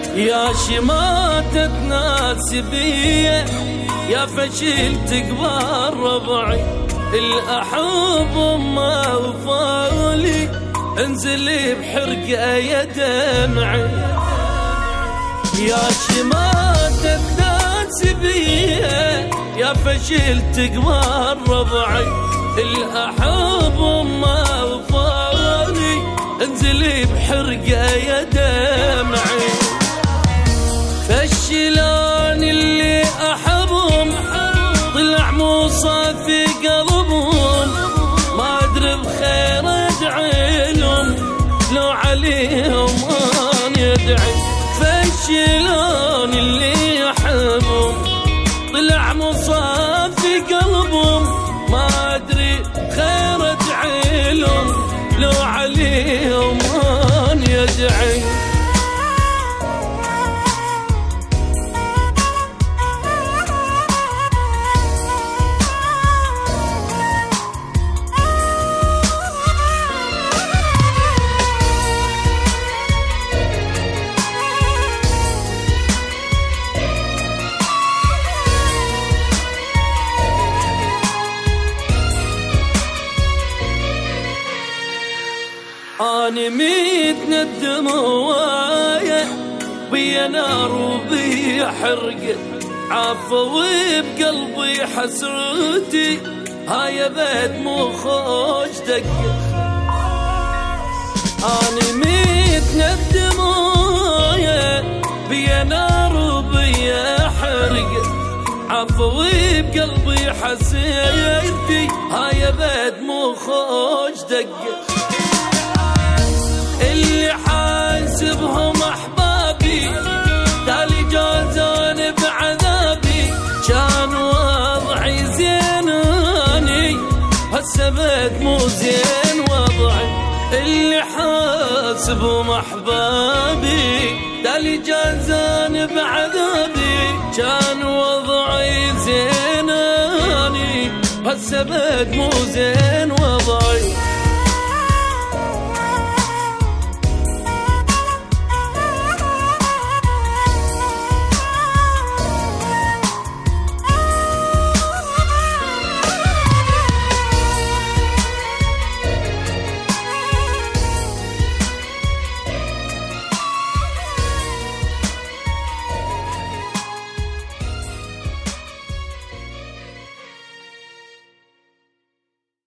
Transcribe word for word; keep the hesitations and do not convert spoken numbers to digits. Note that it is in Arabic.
يا شماتة ناس بيه يا فشل تقبل ربعي الأحب ما وفالي انزلي بحرقة يا دمعي يا شماتة ناس بيه يا فشل تقبل ربعي الأحب ما وفالي انزلي بحرقة يا دمعي فالشلان اللي أحبهم طلع مو صافي قلبهم ما أدري بخير أدعي لهم لو عليهم أن يدعي فالشلان اللي أحبهم طلع مو صافي قلبهم ما أدري خير أدعي لهم لو عليهم أن يدعي أنا ميت ندم هواية بيا نار وبي حرقة عفوي بقلبي حسرتي هاي بيت مو خوش دقة أنا ميت ندم هواية بيا نار وبي حرقة عفوي بقلبي حسرتي هاي بيت مو خوش دقة اللي حاسبهم احبابي تالي جازان بعذابي كان وضعي زين اني هسه بيت مو زين وضعي اللي حاسبهم احبابي تالي جازان بعذابي كان وضعي زين اني هسه بيت مو زين وضعي